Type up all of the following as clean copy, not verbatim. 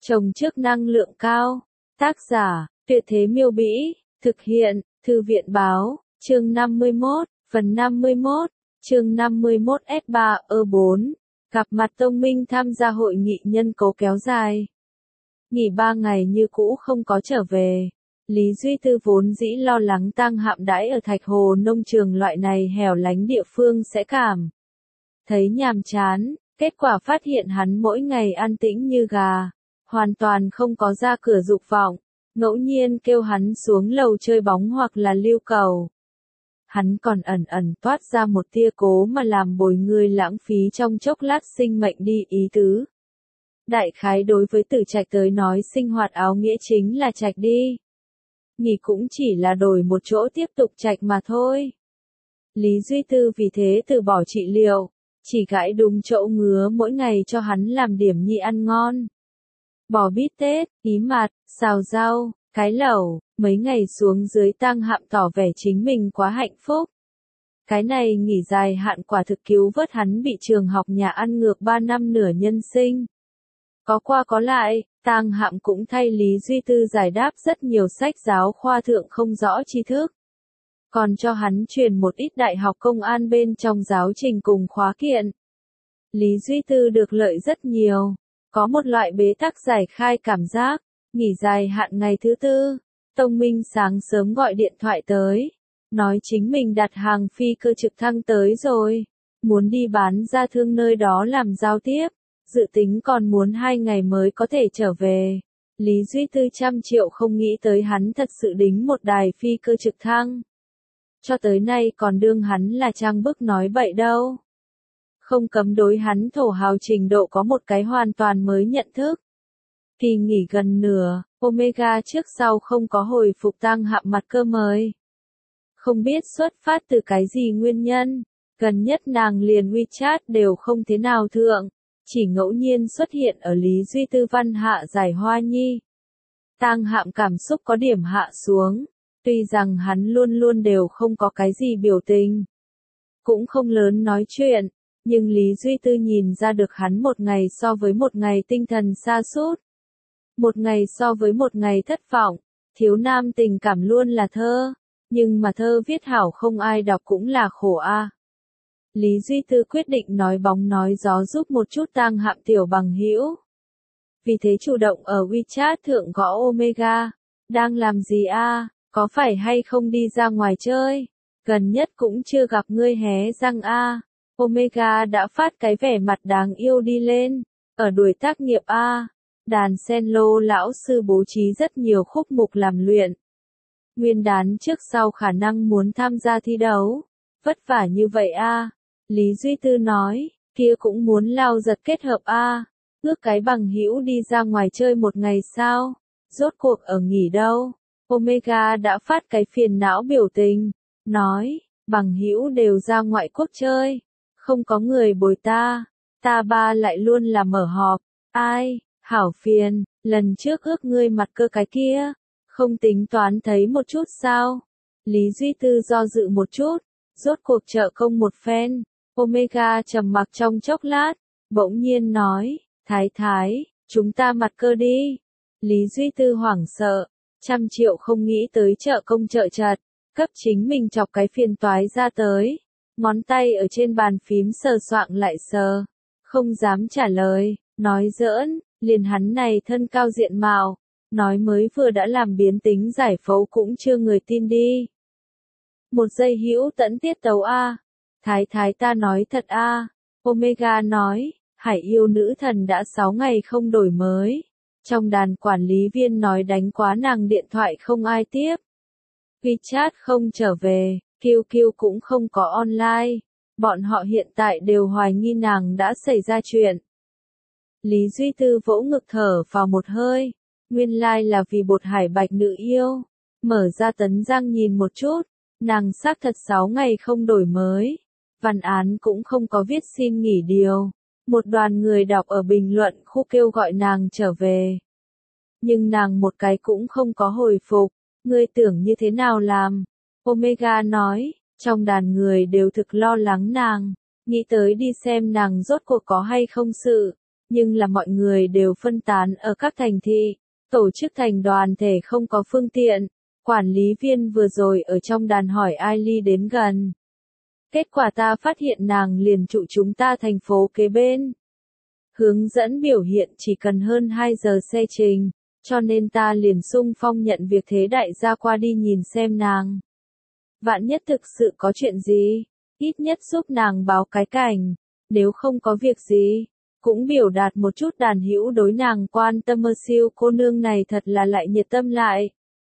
Trồng trước năng lượng cao. Tác giả, Tuyệt Thế Miêu Bĩ. Thực hiện, Thư viện Báo. Chương 51, phần 51. Chương 51 S3E4. Gặp mặt Tông Minh tham gia hội nghị nhân cố kéo dài. Nghỉ 3 ngày như cũ không có trở về. Lý Duy Tư vốn dĩ lo lắng Tang Hạm đãi ở Thạch Hồ nông trường loại này hẻo lánh địa phương sẽ cảm thấy nhàm chán, kết quả phát hiện hắn mỗi ngày an tĩnh như gà, hoàn toàn không có ra cửa dục vọng, ngẫu nhiên kêu hắn xuống lầu chơi bóng hoặc là lưu cầu. Hắn còn ẩn ẩn toát ra một tia cố mà làm bồi người lãng phí trong chốc lát sinh mệnh đi ý tứ. Đại khái đối với Tử Trạch tới nói sinh hoạt áo nghĩa chính là trạch đi. Nghỉ cũng chỉ là đổi một chỗ tiếp tục trạch mà thôi. Lý Duy Tư vì thế từ bỏ trị liệu, chỉ gãi đúng chỗ ngứa mỗi ngày cho hắn làm điểm nhị ăn ngon. Bò bít tết, ý mặt, xào rau, cái lẩu, mấy ngày xuống dưới Tang Hạm tỏ vẻ chính mình quá hạnh phúc. Cái này nghỉ dài hạn quả thực cứu vớt hắn bị trường học nhà ăn ngược 3 năm nửa nhân sinh. Có qua có lại, Tang Hạm cũng thay Lý Duy Tư giải đáp rất nhiều sách giáo khoa thượng không rõ tri thức. Còn cho hắn truyền một ít đại học công an bên trong giáo trình cùng khóa kiện. Lý Duy Tư được lợi rất nhiều. Có một loại bế tắc giải khai cảm giác. Nghỉ dài hạn ngày thứ tư, Tông Minh sáng sớm gọi điện thoại tới. Nói chính mình đặt hàng phi cơ trực thăng tới rồi. Muốn đi bán ra thương nơi đó làm giao tiếp. Dự tính còn muốn 2 ngày mới có thể trở về. Lý Duy Tư 100 triệu không nghĩ tới hắn thật sự đính một đài phi cơ trực thăng. Cho tới nay còn đương hắn là trang bức nói bậy đâu. Không cấm đối hắn thổ hào trình độ có một cái hoàn toàn mới nhận thức. Kỳ nghỉ gần nửa, Omega trước sau không có hồi phục Tang Hạm mặt cơ mời. Không biết xuất phát từ cái gì nguyên nhân, gần nhất nàng liền WeChat đều không thế nào thượng, chỉ ngẫu nhiên xuất hiện ở Lý Duy Tư văn hạ giải hoa nhi. Tang Hạm cảm xúc có điểm hạ xuống, tuy rằng hắn luôn luôn đều không có cái gì biểu tình, cũng không lớn nói chuyện, nhưng Lý Duy Tư nhìn ra được hắn một ngày so với một ngày tinh thần sa sút. Một ngày so với một ngày thất vọng, thiếu nam tình cảm luôn là thơ, nhưng mà thơ viết hảo không ai đọc cũng là khổ a. Lý Duy Tư quyết định nói bóng nói gió giúp một chút Tang Hạm tiểu bằng hữu. Vì thế chủ động ở WeChat thượng gõ Omega, đang làm gì a? Có phải hay không đi ra ngoài chơi? Gần nhất cũng chưa gặp ngươi hé răng a. Omega đã phát cái vẻ mặt đáng yêu đi lên, ở đuổi tác nghiệp a. Đàn sen lô lão sư bố trí rất nhiều khúc mục làm luyện. Nguyên đán trước sau khả năng muốn tham gia thi đấu. Vất vả như vậy a. Lý Duy Tư nói, kia cũng muốn lao giật kết hợp a. Ước cái bằng hữu đi ra ngoài chơi một ngày sao? Rốt cuộc ở nghỉ đâu? Omega đã phát cái phiền não biểu tình, nói, bằng hữu đều ra ngoại quốc chơi, không có người bồi ta ba lại luôn là mở họp, ai, hảo phiền, lần trước ước ngươi mặt cơ cái kia, không tính toán thấy một chút sao? Lý Duy Tư do dự một chút, rốt cuộc trợ công một phen. Omega trầm mặc trong chốc lát, bỗng nhiên nói, Thái, chúng ta mặt cơ đi. Lý Duy Tư hoảng sợ, 100 triệu không nghĩ tới trợ công trợ chật, cấp chính mình chọc cái phiền toái ra tới. Ngón tay ở trên bàn phím sờ soạng lại sờ, không dám trả lời, nói giỡn, liền hắn này thân cao diện mạo, nói mới vừa đã làm biến tính giải phẫu cũng chưa người tin đi. Một giây hữu tẫn tiết tấu a. Thái ta nói thật a. Omega nói, Hải yêu nữ thần đã 6 ngày không đổi mới. Trong đàn quản lý viên nói đánh quá nàng điện thoại không ai tiếp. WeChat không trở về, QQ cũng không có online. Bọn họ hiện tại đều hoài nghi nàng đã xảy ra chuyện. Lý Duy Tư vỗ ngực thở vào một hơi. Nguyên lai là vì bột hải bạch nữ yêu. Mở ra tấn giang nhìn một chút. Nàng xác thật 6 ngày không đổi mới. Văn án cũng không có viết xin nghỉ điều. Một đoàn người đọc ở bình luận khu kêu gọi nàng trở về. Nhưng nàng một cái cũng không có hồi phục. Ngươi tưởng như thế nào làm? Omega nói, trong đàn người đều thực lo lắng nàng. Nghĩ tới đi xem nàng rốt cuộc có hay không sự. nhưng là mọi người đều phân tán ở các thành thị, tổ chức thành đoàn thể không có phương tiện. Quản lý viên vừa rồi ở trong đàn hỏi Ailey đến gần. Kết quả ta phát hiện nàng liền trụ chúng ta thành phố kế bên. Hướng dẫn biểu hiện chỉ cần hơn 2 giờ xe trình, cho nên ta liền xung phong nhận việc thế đại gia qua đi nhìn xem nàng. Vạn nhất thực sự có chuyện gì, ít nhất giúp nàng báo cái cảnh, nếu không có việc gì, cũng biểu đạt một chút đàn hữu đối nàng quan tâm. Siêu cô nương này thật là lại nhiệt tâm lại.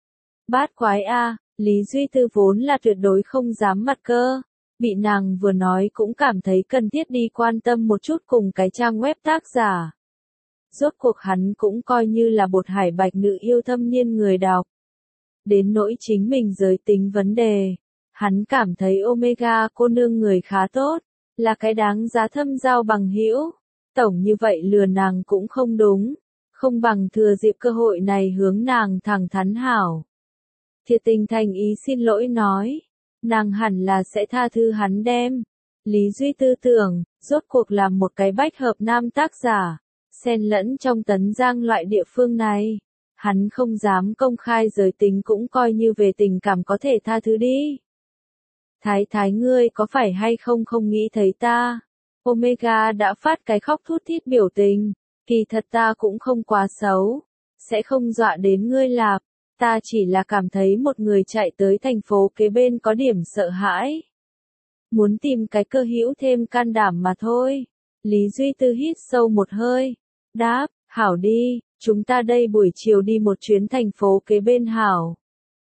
Bát quái a, Lý Duy Tư vốn là tuyệt đối không dám mặt cơ, bị nàng vừa nói cũng cảm thấy cần thiết đi quan tâm một chút cùng cái trang web tác giả. Rốt cuộc hắn cũng coi như là bột hải bạch nữ yêu thâm niên người đọc. Đến nỗi chính mình giới tính vấn đề, hắn cảm thấy Omega cô nương người khá tốt, là cái đáng giá thâm giao bằng hữu. Tổng như vậy lừa nàng cũng không đúng, không bằng thừa dịp cơ hội này hướng nàng thẳng thắn hảo. Thiệt tình thành ý xin lỗi nói, nàng hẳn là sẽ tha thứ hắn đem. Lý Duy Tư tưởng, rốt cuộc là một cái bách hợp nam tác giả, xen lẫn trong Tấn Giang loại địa phương này. Hắn không dám công khai giới tính cũng coi như về tình cảm có thể tha thứ đi. Thái thái ngươi có phải hay không không nghĩ thấy ta? Omega đã phát cái khóc thút thít biểu tình, kỳ thật ta cũng không quá xấu, sẽ không dọa đến ngươi lạp, ta chỉ là cảm thấy một người chạy tới thành phố kế bên có điểm sợ hãi. Muốn tìm cái cơ hữu thêm can đảm mà thôi. Lý Duy Tư hít sâu một hơi, đáp, hảo đi, chúng ta đây buổi chiều đi một chuyến thành phố kế bên hảo.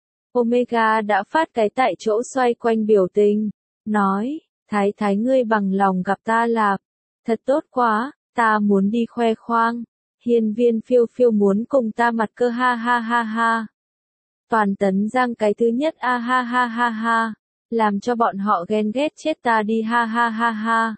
Omega đã phát cái tại chỗ xoay quanh biểu tình, nói, thái thái ngươi bằng lòng gặp ta lạp, thật tốt quá, ta muốn đi khoe khoang, hiên viên phiêu phiêu muốn cùng ta mặt cơ ha ha ha ha. Toàn Tấn Giang cái thứ nhất a ha ha ha ha, làm cho bọn họ ghen ghét chết ta đi ha ha ha ha.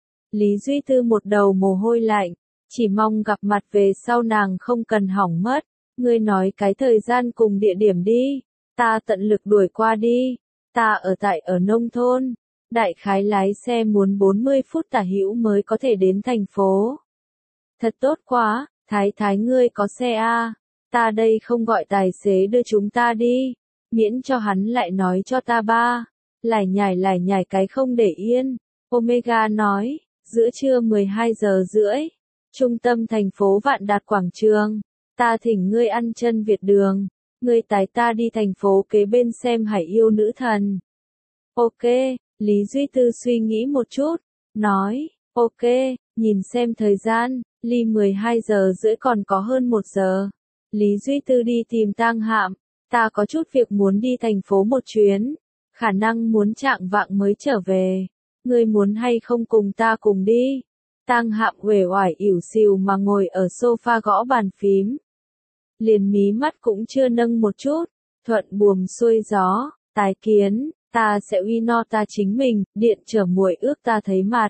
Lý Duy Tư một đầu mồ hôi lạnh, chỉ mong gặp mặt về sau nàng không cần hỏng mất, ngươi nói cái thời gian cùng địa điểm đi, ta tận lực đuổi qua đi, ta ở nông thôn, đại khái lái xe muốn 40 phút tả hữu mới có thể đến thành phố. Thật tốt quá, thái thái ngươi có xe a, ta đây không gọi tài xế đưa chúng ta đi, miễn cho hắn lại nói cho ta ba, lải nhải cái không để yên. Omega nói, giữa trưa 12 giờ rưỡi, trung tâm thành phố Vạn Đạt quảng trường, ta thỉnh ngươi ăn chân Việt đường, ngươi tái ta đi thành phố kế bên xem Hải Yêu Nữ Thần. Ok, Lý Duy Tư suy nghĩ một chút, nói, ok, nhìn xem thời gian, ly 12 giờ rưỡi còn có hơn 1 giờ. Lý Duy Tư đi tìm Tang Hạm, ta có chút việc muốn đi thành phố một chuyến, khả năng muốn chạng vạng mới trở về, ngươi muốn hay không cùng ta cùng đi? Tang Hạm uể oải ỉu xìu mà ngồi ở sofa gõ bàn phím. Liền mí mắt cũng chưa nâng một chút, thuận buồm xuôi gió, tái kiến, ta sẽ uy no ta chính mình, điện trở muội ước ta thấy mặt.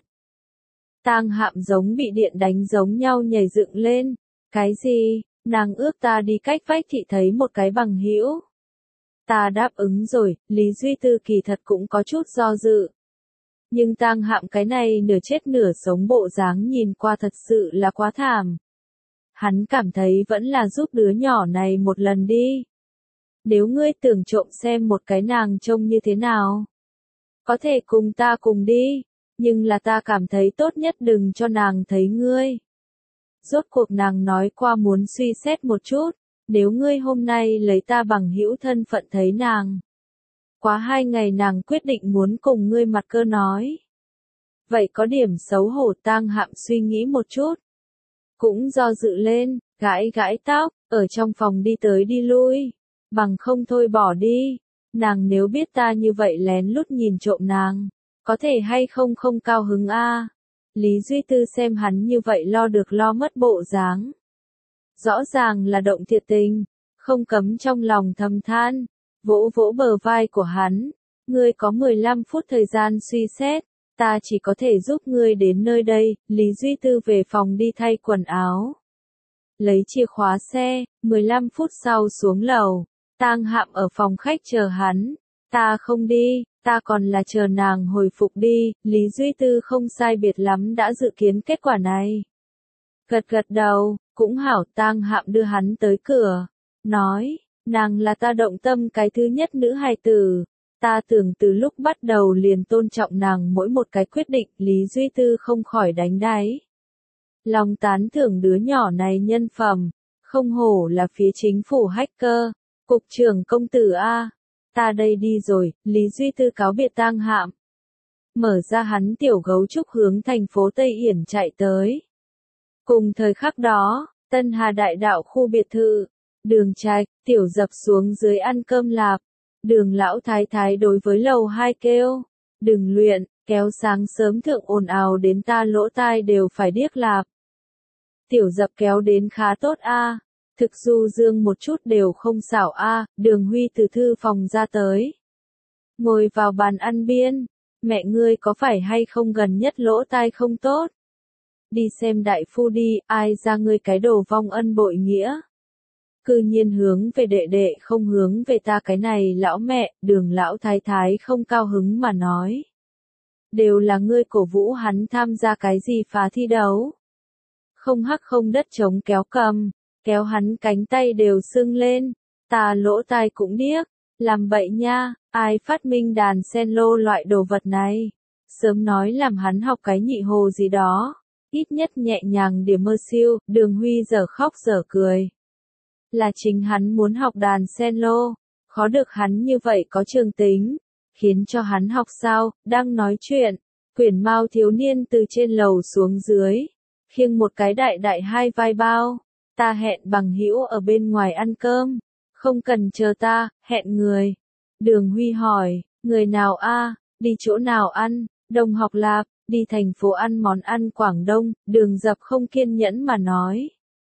Tang Hạm giống bị điện đánh giống nhau nhảy dựng lên, cái gì, nàng ước ta đi cách vách thị thấy một cái bằng hữu. Ta đáp ứng rồi, Lý Duy Tư kỳ thật cũng có chút do dự. Nhưng Tang Hạm cái này nửa chết nửa sống bộ dáng nhìn qua thật sự là quá thảm. Hắn cảm thấy vẫn là giúp đứa nhỏ này một lần đi. Nếu ngươi tưởng trộm xem một cái nàng trông như thế nào, có thể cùng ta cùng đi, nhưng là ta cảm thấy tốt nhất đừng cho nàng thấy ngươi. Rốt cuộc nàng nói qua muốn suy xét một chút, nếu ngươi hôm nay lấy ta bằng hữu thân phận thấy nàng. Quá 2 ngày nàng quyết định muốn cùng ngươi mặt cơ nói. Vậy có điểm xấu hổ. Tang Hạm suy nghĩ một chút. Cũng do dự lên, gãi gãi tóc, ở trong phòng đi tới đi lui. Bằng không thôi bỏ đi. Nàng nếu biết ta như vậy lén lút nhìn trộm nàng, có thể hay không không cao hứng a. Lý Duy Tư xem hắn như vậy lo được lo mất bộ dáng. Rõ ràng là động thiệt tình, không cấm trong lòng thầm than, vỗ vỗ bờ vai của hắn. Ngươi có 15 phút thời gian suy xét, ta chỉ có thể giúp ngươi đến nơi đây. Lý Duy Tư về phòng đi thay quần áo. Lấy chìa khóa xe, 15 phút sau xuống lầu, Tang Hạm ở phòng khách chờ hắn. Ta không đi, ta còn là chờ nàng hồi phục đi. Lý Duy Tư không sai biệt lắm đã dự kiến kết quả này. Gật gật đầu, cũng hảo. Tang Hạm đưa hắn tới cửa, nói, nàng là ta động tâm cái thứ nhất nữ hài tử. Ta tưởng từ lúc bắt đầu liền tôn trọng nàng mỗi một cái quyết định. Lý Duy Tư không khỏi đánh đáy lòng tán thưởng đứa nhỏ này nhân phẩm, không hổ là phía chính phủ hacker, cục trưởng công tử A. Ta đây đi rồi. Lý Duy Tư cáo biệt Tang Hạm, mở ra hắn tiểu gấu trúc hướng thành phố Tây Yển chạy tới. Cùng thời khắc đó, Tân Hà Đại Đạo khu biệt thự, Đường Trạch, Tiểu Dập xuống dưới ăn cơm lạp. Đường lão thái thái đối với lầu 2 kêu, đừng luyện, kéo sáng sớm thượng ồn ào đến ta lỗ tai đều phải điếc lạp. Tiểu Dập kéo đến khá tốt a, thực du dương một chút đều không xảo a. Đường Huy từ thư phòng ra tới, ngồi vào bàn ăn biên. Mẹ ngươi có phải hay không gần nhất lỗ tai không tốt? Đi xem đại phu đi, ai ra ngươi cái đồ vong ân bội nghĩa. Cư nhiên hướng về đệ đệ không hướng về ta cái này lão mẹ. Đường lão thái thái không cao hứng mà nói. Đều là ngươi cổ vũ hắn tham gia cái gì phá thi đấu. Không hắc không đất chống kéo cầm, kéo hắn cánh tay đều sưng lên. Ta lỗ tai cũng điếc, làm bậy nha, ai phát minh đàn sen lô loại đồ vật này. Sớm nói làm hắn học cái nhị hồ gì đó, ít nhất nhẹ nhàng điểm mơ siêu. Đường Huy giờ khóc giờ cười. Là chính hắn muốn học đàn sen lô, khó được hắn như vậy có trường tính, khiến cho hắn học sao. Đang nói chuyện, Quyển Mao thiếu niên từ trên lầu xuống dưới, khiêng một cái đại đại hai vai bao. Ta hẹn bằng hữu ở bên ngoài ăn cơm, không cần chờ ta, hẹn người. Đường Huy hỏi, người nào a? Đi chỗ nào ăn? Đồng học lạp, đi thành phố ăn món ăn Quảng Đông. Đường Dập không kiên nhẫn mà nói.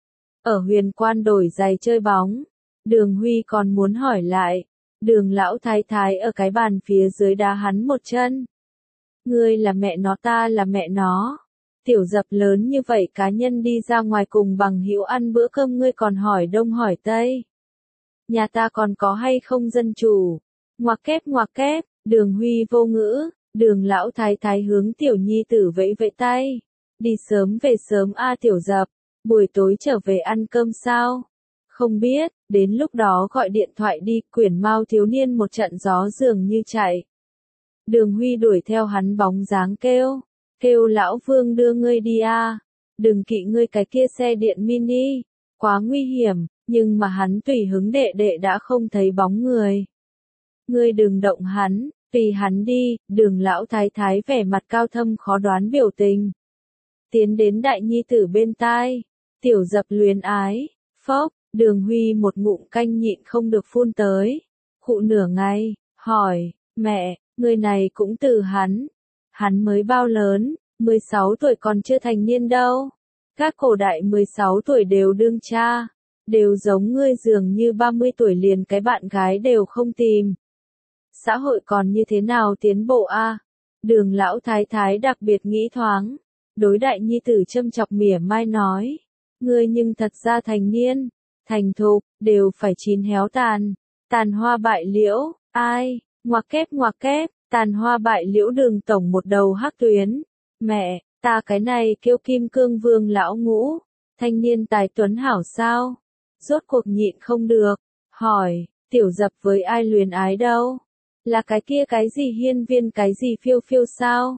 Ở Huyền Quan đổi giày chơi bóng. Đường Huy còn muốn hỏi lại. Đường lão thái thái ở cái bàn phía dưới đá hắn một chân. Ngươi là mẹ nó, ta là mẹ nó. Tiểu Dập lớn như vậy cá nhân đi ra ngoài cùng bằng hữu ăn bữa cơm ngươi còn hỏi đông hỏi tây. Nhà ta còn có hay không dân chủ? Ngoặc kép, Đường Huy vô ngữ. Đường lão thái thái hướng tiểu nhi tử vẫy vẫy tay. Đi sớm về sớm a. Tiểu Dập, buổi tối trở về ăn cơm sao? Không biết, đến lúc đó gọi điện thoại đi. Quyển Mao thiếu niên một trận gió dường như chạy. Đường Huy đuổi theo hắn bóng dáng kêu. Kêu lão Vương đưa ngươi đi a. Đừng kỵ ngươi cái kia xe điện mini, quá nguy hiểm. Nhưng mà hắn tùy hứng đệ đệ đã không thấy bóng người. Ngươi đừng động hắn, tùy hắn đi. Đường lão thái thái vẻ mặt cao thâm khó đoán biểu tình. Tiến đến đại nhi tử bên tai. Tiểu Dập luyến ái, phốc. Đường Huy một ngụm canh nhịn không được phun tới. Khụ nửa ngày, hỏi, mẹ, người này cũng từ hắn. Hắn mới bao lớn, 16 tuổi còn chưa thành niên đâu. Các cổ đại 16 tuổi đều đương cha. Đều giống ngươi dường như 30 tuổi liền cái bạn gái đều không tìm. Xã hội còn như thế nào tiến bộ a? Đường lão thái thái đặc biệt nghĩ thoáng. Đối đại nhi tử châm chọc mỉa mai nói. Ngươi nhưng thật ra thành niên, thành thục, đều phải chín héo tàn. Tàn hoa bại liễu, ai, ngoặc kép, tàn hoa bại liễu. Đường tổng một đầu hắc tuyến. Mẹ, ta cái này kêu Kim Cương Vương lão ngũ. Thanh niên tài tuấn hảo sao? Rốt cuộc nhịn không được, hỏi, Tiểu Dập với ai luyến ái đâu? Là cái kia cái gì hiên viên cái gì phiêu phiêu sao?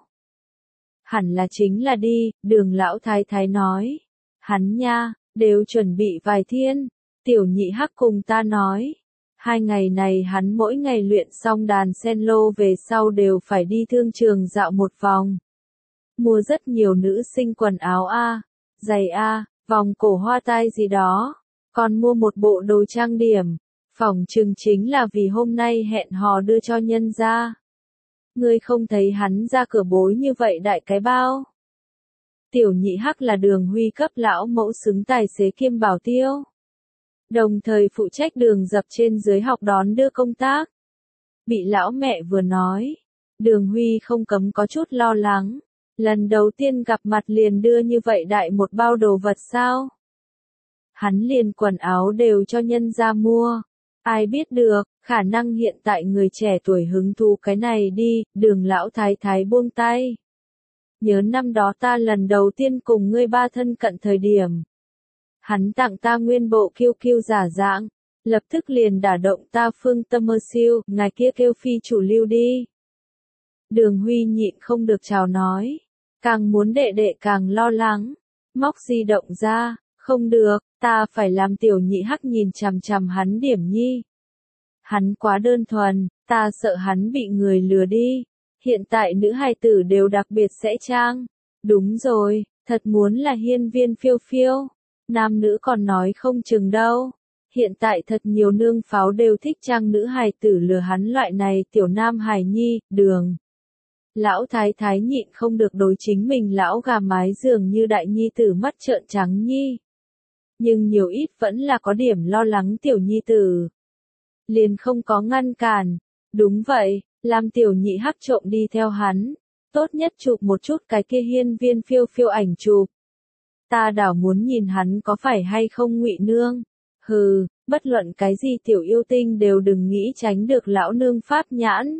Hẳn là chính là đi. Đường lão thái thái nói. Hắn nha, đều chuẩn bị vài thiên. Tiểu nhị hắc cùng ta nói. 2 ngày này hắn mỗi ngày luyện xong đàn sen lô về sau đều phải đi thương trường dạo một vòng. Mua rất nhiều nữ sinh quần áo a, giày a, vòng cổ hoa tai gì đó. Còn mua một bộ đồ trang điểm. Phỏng chừng chính là vì hôm nay hẹn hò đưa cho nhân ra. Ngươi không thấy hắn ra cửa bối như vậy đại cái bao? Tiểu nhị hắc là Đường Huy cấp lão mẫu xứng tài xế kiêm bảo tiêu. Đồng thời phụ trách Đường Dập trên dưới học đón đưa công tác. Bị lão mẹ vừa nói. Đường Huy không cấm có chút lo lắng. Lần đầu tiên gặp mặt liền đưa như vậy đại một bao đồ vật sao? Hắn liền quần áo đều cho nhân ra mua. Ai biết được, khả năng hiện tại người trẻ tuổi hứng thú cái này đi. Đường lão thái thái buông tay. nhớ năm đó ta lần đầu tiên cùng ngươi ba thân cận thời điểm. Hắn tặng ta nguyên bộ kiêu kiêu giả dạng, lập tức liền đả động ta phương tâm mơ siêu, ngài kia kêu phi chủ lưu đi. Đường Huy nhịn không được chào nói, càng muốn đệ đệ càng lo lắng, móc di động ra, không được, ta phải làm tiểu nhị hắc nhìn chằm chằm hắn điểm nhi. Hắn quá đơn thuần, ta sợ hắn bị người lừa đi. Hiện tại nữ hài tử đều đặc biệt sẽ trang. Đúng rồi, thật muốn là hiên viên phiêu phiêu. Nam nữ còn nói không chừng đâu. Hiện tại thật nhiều nương pháo đều thích trang nữ hài tử lừa hắn loại này tiểu nam hài nhi, đường. Lão thái thái nhịn không được đối chính mình lão gà mái dường như đại nhi tử mắt trợn trắng nhi. Nhưng nhiều ít vẫn là có điểm lo lắng tiểu nhi tử. Liền không có ngăn cản. Đúng vậy, làm tiểu nhị hắc trộm đi theo hắn. Tốt nhất chụp một chút cái kia hiên viên phiêu phiêu ảnh chụp. Ta đảo muốn nhìn hắn có phải hay không ngụy nương. Hừ, bất luận cái gì tiểu yêu tinh đều đừng nghĩ tránh được lão nương pháp nhãn.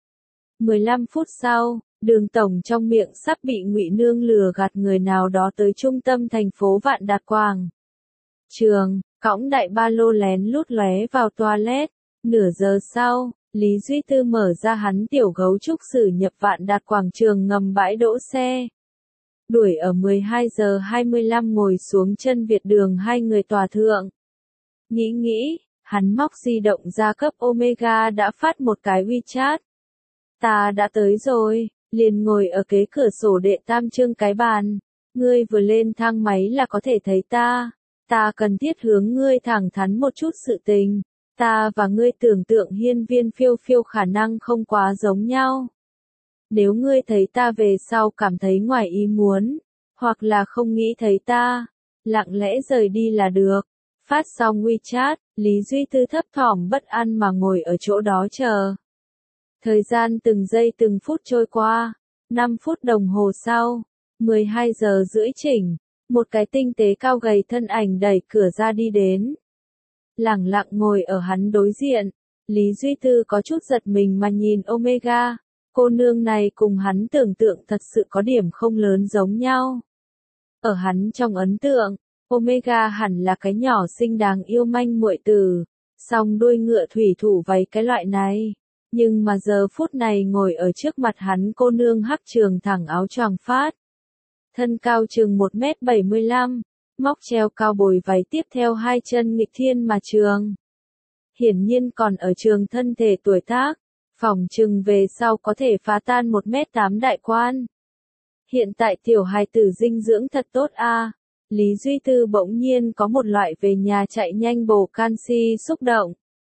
15 phút sau, Đường tổng trong miệng sắp bị ngụy nương lừa gạt người nào đó tới trung tâm thành phố Vạn Đạt Quảng Trường, cõng đại ba lô lén lút lóe vào toilet. Nửa giờ sau, Lý Duy Tư mở ra hắn tiểu gấu trúc sử nhập Vạn Đạt Quảng Trường ngầm bãi đỗ xe. Đuổi ở 12 giờ 25 ngồi xuống chân Việt đường hai người tòa thượng. Nghĩ, hắn móc di động ra cấp Omega đã phát một cái WeChat. Ta đã tới rồi, liền ngồi ở kế cửa sổ đệ tam trương cái bàn. Ngươi vừa lên thang máy là có thể thấy ta. Ta cần thiết hướng ngươi thẳng thắn một chút sự tình. Ta và ngươi tưởng tượng hiên viên phiêu phiêu khả năng không quá giống nhau. Nếu ngươi thấy ta về sau cảm thấy ngoài ý muốn, hoặc là không nghĩ thấy ta, lặng lẽ rời đi là được. Phát xong WeChat, Lý Duy Tư thấp thỏm bất an mà ngồi ở chỗ đó chờ. Thời gian từng giây từng phút trôi qua, 5 phút đồng hồ sau, 12 giờ rưỡi chỉnh, một cái tinh tế cao gầy thân ảnh đẩy cửa ra đi đến. Lẳng lặng ngồi ở hắn đối diện, Lý Duy Tư có chút giật mình mà nhìn Omega, cô nương này cùng hắn tưởng tượng thật sự có điểm không lớn giống nhau. Ở hắn trong ấn tượng, Omega hẳn là cái nhỏ xinh đáng yêu manh muội tử, song đuôi ngựa thủy thủ váy cái loại này. Nhưng mà giờ phút này ngồi ở trước mặt hắn cô nương hắc trường thẳng áo choàng phát. Thân cao chừng 1m75, móc treo cao bồi váy tiếp theo hai chân nghịch thiên mà trường. Hiển nhiên còn ở trường thân thể tuổi tác, phòng chừng về sau có thể phá tan 1m8 đại quan. Hiện tại tiểu hài tử dinh dưỡng thật tốt a. Lý Duy Tư bỗng nhiên có một loại về nhà chạy nhanh bổ canxi xúc động.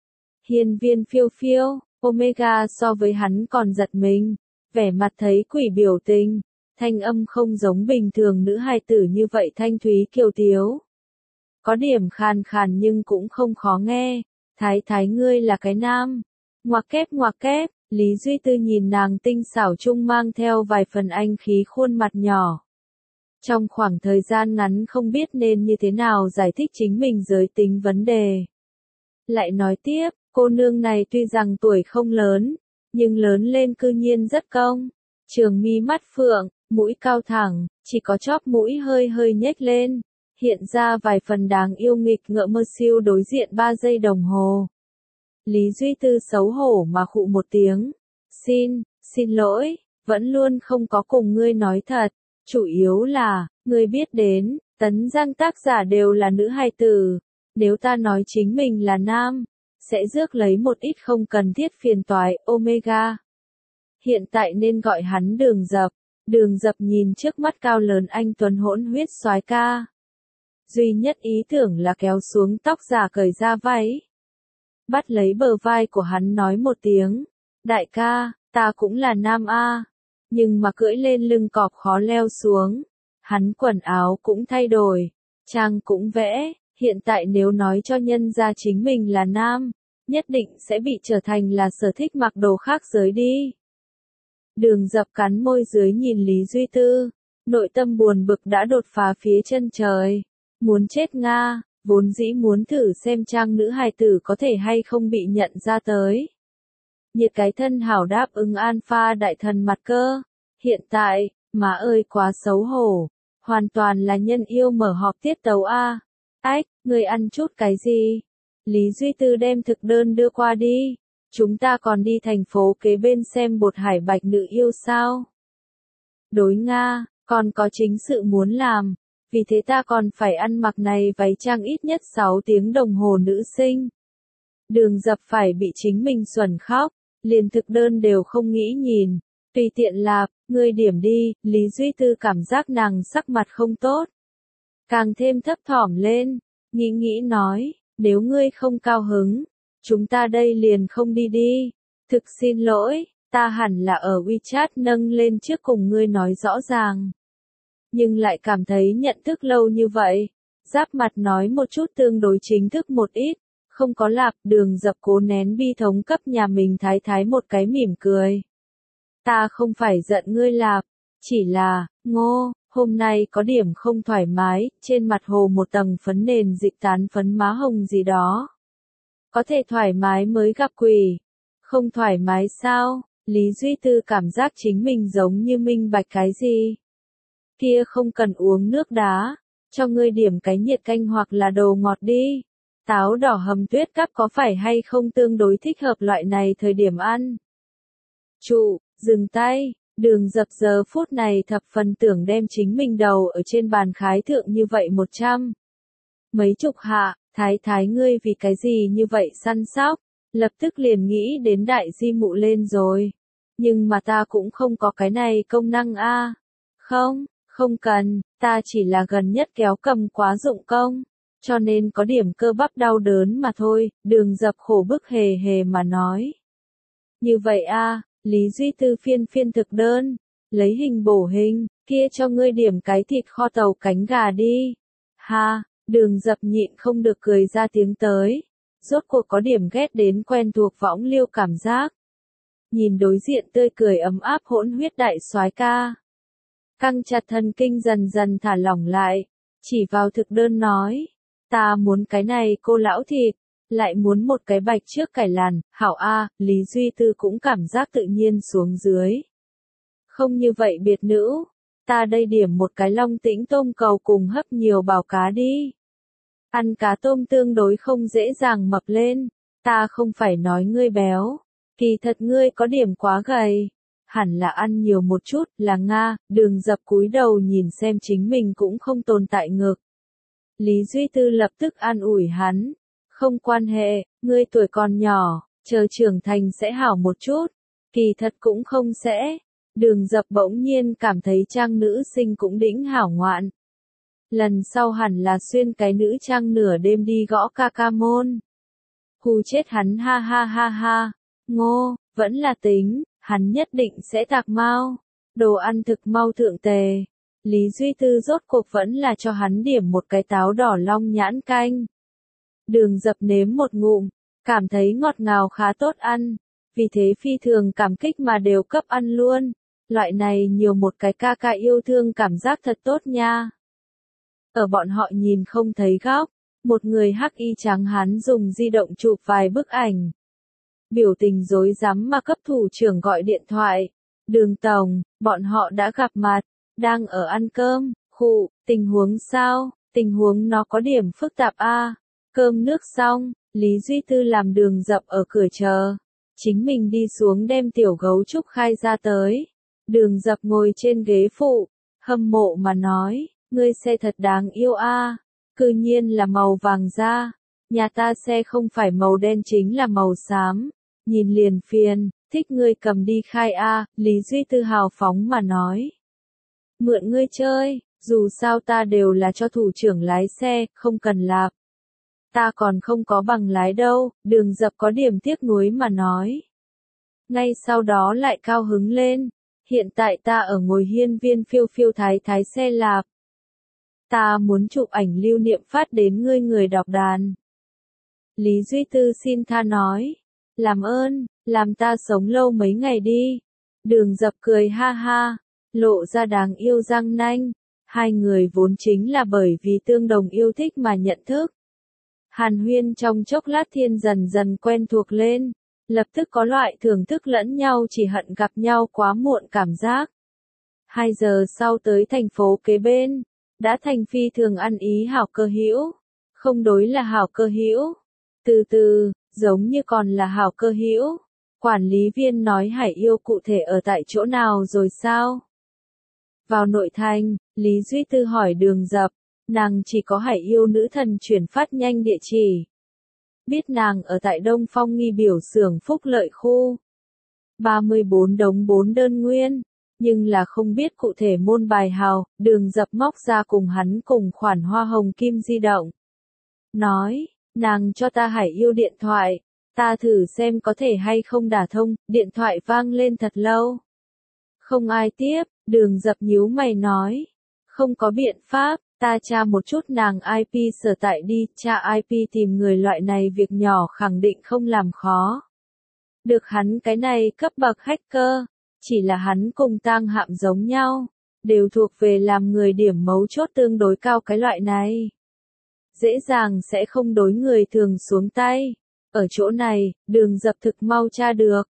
Hiên viên phiêu phiêu, Omega so với hắn còn giật mình, vẻ mặt thấy quỷ biểu tình, thanh âm không giống bình thường nữ hài tử như vậy thanh thúy kiều tiếu. Có điểm khàn khàn nhưng cũng không khó nghe, thái thái ngươi là cái nam. Ngoặc kép, Lý Duy Tư nhìn nàng tinh xảo trung mang theo vài phần anh khí khuôn mặt nhỏ. Trong khoảng thời gian ngắn không biết nên như thế nào giải thích chính mình giới tính vấn đề. Lại nói tiếp, cô nương này tuy rằng tuổi không lớn, nhưng lớn lên cư nhiên rất công. Trường mi mắt phượng, mũi cao thẳng, chỉ có chóp mũi hơi hơi nhếch lên, hiện ra vài phần đáng yêu nghịch ngợm mơ siêu đối diện 3 giây đồng hồ. Lý Duy Tư xấu hổ mà khụ một tiếng. Xin lỗi, vẫn luôn không có cùng ngươi nói thật. Chủ yếu là, ngươi biết đến, Tấn Giang tác giả đều là nữ hài tử. Nếu ta nói chính mình là nam, sẽ rước lấy một ít không cần thiết phiền toái, Omega. Hiện tại nên gọi hắn Đường Dập. Đường Dập nhìn trước mắt cao lớn anh tuấn hỗn huyết soái ca. Duy nhất ý tưởng là kéo xuống tóc giả cởi ra váy. Bắt lấy bờ vai của hắn nói một tiếng. Đại ca, ta cũng là nam a. Nhưng mà cưỡi lên lưng cọp khó leo xuống. Hắn quần áo cũng thay đổi. Trang cũng vẽ. Hiện tại nếu nói cho nhân ra chính mình là nam, nhất định sẽ bị trở thành là sở thích mặc đồ khác giới đi. Đường Dập cắn môi dưới nhìn Lý Duy Tư. Nội tâm buồn bực đã đột phá phía chân trời. Muốn chết Nga, vốn dĩ muốn thử xem trang nữ hài tử có thể hay không bị nhận ra tới. Nhiệt cái thân hảo đáp ứng alpha đại thần mặt cơ. Hiện tại, Má ơi quá xấu hổ, hoàn toàn là nhân yêu mở họp tiết tấu a. Ách, người ăn chút cái gì? Lý Duy Tư đem thực đơn đưa qua đi. Chúng ta còn đi thành phố kế bên xem bột hải bạch nữ yêu sao? Đối Nga, còn có chính sự muốn làm. Vì thế ta còn phải ăn mặc này váy trang ít nhất 6 tiếng đồng hồ nữ sinh. Đường Dập phải bị chính mình xuẩn khóc, liền thực đơn đều không nghĩ nhìn. Tùy tiện lạp, ngươi điểm đi, Lý Duy Tư cảm giác nàng sắc mặt không tốt. Càng thêm thấp thỏm lên, nghĩ nói, nếu ngươi không cao hứng, chúng ta đây liền không đi đi. Thực xin lỗi, ta hẳn là ở WeChat nâng lên trước cùng ngươi nói rõ ràng. Nhưng lại cảm thấy nhận thức lâu như vậy, giáp mặt nói một chút tương đối chính thức một ít, không có lạp. Đường Dập cố nén bi thống cấp nhà mình thái thái một cái mỉm cười. Ta không phải giận ngươi lạp, chỉ là, Ngô, hôm nay có điểm không thoải mái, trên mặt hồ một tầng phấn nền dịch tán phấn má hồng gì đó. Có thể thoải mái mới gặp quỷ, không thoải mái sao? Lý Duy Tư cảm giác chính mình giống như minh bạch cái gì. Kia không cần uống nước đá, cho ngươi điểm cái nhiệt canh hoặc là đồ ngọt đi. Táo đỏ hầm tuyết cắp có phải hay không tương đối thích hợp loại này thời điểm ăn? Trụ, dừng tay, Đường Dập giờ phút này thập phần tưởng đem chính mình đầu ở trên bàn khái thượng như vậy 100. Mấy chục hạ, thái thái ngươi vì cái gì như vậy săn sóc, lập tức liền nghĩ đến đại di mụ lên rồi. Nhưng mà ta cũng không có cái này công năng a. Không cần, ta chỉ là gần nhất kéo cầm quá dụng công, cho nên có điểm cơ bắp đau đớn mà thôi. Đường Dập khổ bức hề hề mà nói. Như vậy a. Lý Duy Tư phiên thực đơn, lấy hình bổ hình, kia cho ngươi điểm cái thịt kho tàu cánh gà đi. Ha, Đường Dập nhịn không được cười ra tiếng tới, rốt cuộc có điểm ghét đến quen thuộc võng liêu cảm giác. Nhìn đối diện tươi cười ấm áp hỗn huyết đại soái ca. Căng chặt thần kinh dần dần thả lỏng lại, chỉ vào thực đơn nói, ta muốn cái này cô lão thịt. Lại muốn một cái bạch trước cải làn, hảo a. Lý Duy Tư cũng cảm giác tự nhiên xuống dưới. Không như vậy biệt nữ, ta đây điểm một cái long tĩnh tôm cầu cùng hấp nhiều bào cá đi. Ăn cá tôm tương đối không dễ dàng mập lên, ta không phải nói ngươi béo, kỳ thật ngươi có điểm quá gầy, hẳn là ăn nhiều một chút là Nga. Đường Dập cúi đầu nhìn xem chính mình cũng không tồn tại ngực. Lý Duy Tư lập tức an ủi hắn. Không quan hệ, ngươi tuổi còn nhỏ, chờ trưởng thành sẽ hảo một chút. Kỳ thật cũng không sẽ. Đường Dập bỗng nhiên cảm thấy trang nữ sinh cũng đĩnh hảo ngoạn. Lần sau hẳn là xuyên cái nữ trang nửa đêm đi gõ ca ca môn. Hù chết hắn ha ha ha ha. Ngô, vẫn là tính, hắn nhất định sẽ tạc mau. Đồ ăn thực mau thượng tề. Lý Duy Tư rốt cuộc vẫn là cho hắn điểm một cái táo đỏ long nhãn canh. Đường Dập nếm một ngụm, cảm thấy ngọt ngào khá tốt ăn, vì thế phi thường cảm kích mà đều cấp ăn luôn. Loại này nhiều một cái ca ca yêu thương cảm giác thật tốt nha. Ở bọn họ nhìn không thấy góc, một người hắc y trắng hán dùng di động chụp vài bức ảnh. Biểu tình rối rắm mà cấp thủ trưởng gọi điện thoại. Đường tổng, bọn họ đã gặp mặt, đang ở ăn cơm. Khụ, tình huống sao? Tình huống nó có điểm phức tạp a. Cơm nước xong, Lý Duy Tư làm Đường Dập ở cửa chờ. Chính mình đi xuống đem tiểu gấu trúc khai ra tới. Đường Dập ngồi trên ghế phụ, hâm mộ mà nói, ngươi xe thật đáng yêu a. Cư nhiên là màu vàng da. Nhà ta xe không phải màu đen chính là màu xám. Nhìn liền phiền, thích ngươi cầm đi khai a. Lý Duy Tư hào phóng mà nói. Mượn ngươi chơi, dù sao ta đều là cho thủ trưởng lái xe, không cần lạp. Ta còn không có bằng lái đâu. Đường Dập có điểm tiếc nuối mà nói. Ngay sau đó lại cao hứng lên. Hiện tại ta ở ngồi hiên viên phiêu phiêu thái thái xe lạp. Ta muốn chụp ảnh lưu niệm phát đến ngươi người đọc đàn. Lý Duy Tư xin tha nói. Làm ơn, làm ta sống lâu mấy ngày đi. Đường Dập cười ha ha, lộ ra đáng yêu răng nanh. Hai người vốn chính là bởi vì tương đồng yêu thích mà nhận thức. Hàn huyên trong chốc lát thiên dần dần quen thuộc lên, lập tức có loại thưởng thức lẫn nhau chỉ hận gặp nhau quá muộn cảm giác. 2 giờ sau tới thành phố kế bên, đã thành phi thường ăn ý hảo cơ hữu. Không đối là hảo cơ hữu. Từ từ, giống như còn là hảo cơ hữu. Quản lý viên nói Hải Yêu cụ thể ở tại chỗ nào rồi sao? Vào nội thành, Lý Duy Tư hỏi Đường Dập, nàng chỉ có Hải Yêu nữ thần chuyển phát nhanh địa chỉ. Biết nàng ở tại Đông Phong nghi biểu xưởng Phúc Lợi khu. 34 đống 4 đơn nguyên, nhưng là không biết cụ thể môn bài hào, Đường Dập móc ra cùng hắn cùng khoản hoa hồng kim di động. Nói, nàng cho ta Hải Yêu điện thoại, ta thử xem có thể hay không đả thông, điện thoại vang lên thật lâu. Không ai tiếp, Đường Dập nhíu mày nói, không có biện pháp, ta tra một chút nàng IP sở tại đi, tra IP tìm người loại này việc nhỏ khẳng định không làm khó. Được hắn cái này cấp bậc hacker, chỉ là hắn cùng Tang Hạm giống nhau, đều thuộc về làm người điểm mấu chốt tương đối cao cái loại này. Dễ dàng sẽ không đối người thường xuống tay. Ở chỗ này, Đường Dập thực mau tra được.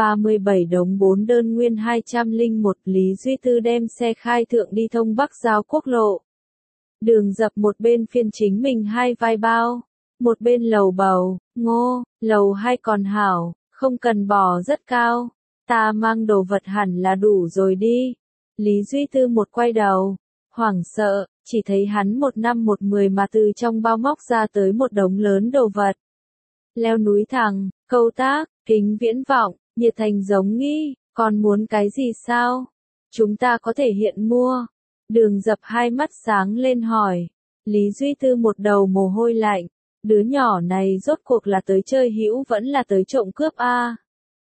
37 đống 4 đơn nguyên 201 Lý Duy Tư đem xe khai thượng đi thông Bắc Giao quốc lộ. Đường Dập một bên phiên chính mình hai vai bao, một bên lầu bầu, ngô, lầu 2 còn hảo, không cần bò rất cao, ta mang đồ vật hẳn là đủ rồi đi. Lý Duy Tư một quay đầu, hoảng sợ, chỉ thấy hắn 1 năm 1 10 mà từ trong bao móc ra tới một đống lớn đồ vật. Leo núi thẳng, câu tác, kính viễn vọng, nhiệt thành giống nghi, còn muốn cái gì sao? Chúng ta có thể hiện mua. Đường Dập hai mắt sáng lên hỏi. Lý Duy Tư một đầu mồ hôi lạnh. Đứa nhỏ này rốt cuộc là tới chơi hữu vẫn là tới trộm cướp a?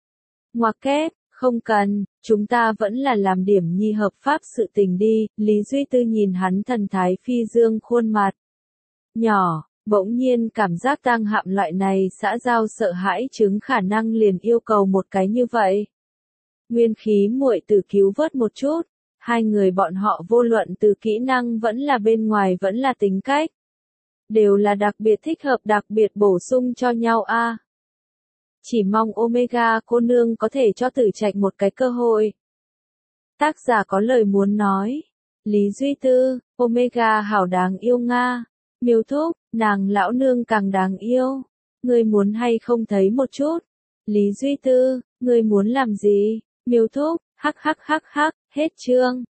Ngoặc kép, không cần, chúng ta vẫn là làm điểm nhi hợp pháp sự tình đi. Lý Duy Tư nhìn hắn thần thái phi dương khuôn mặt. Nhỏ. Bỗng nhiên cảm giác Tang Hạm loại này xã giao sợ hãi chứng khả năng liền yêu cầu một cái như vậy. Nguyên Khí muội tử cứu vớt một chút, hai người bọn họ vô luận từ kỹ năng vẫn là bên ngoài vẫn là tính cách. Đều là đặc biệt thích hợp đặc biệt bổ sung cho nhau a. Chỉ mong Omega cô nương có thể cho Tử Trạch một cái cơ hội. Tác giả có lời muốn nói. Lý Duy Tư, Omega hảo đáng yêu Nga. Miêu Thúc, nàng lão nương càng đáng yêu. Ngươi muốn hay không thấy một chút? Lý Duy Tư, ngươi muốn làm gì? Miêu Thúc, hắc hắc hắc hắc, hết chương.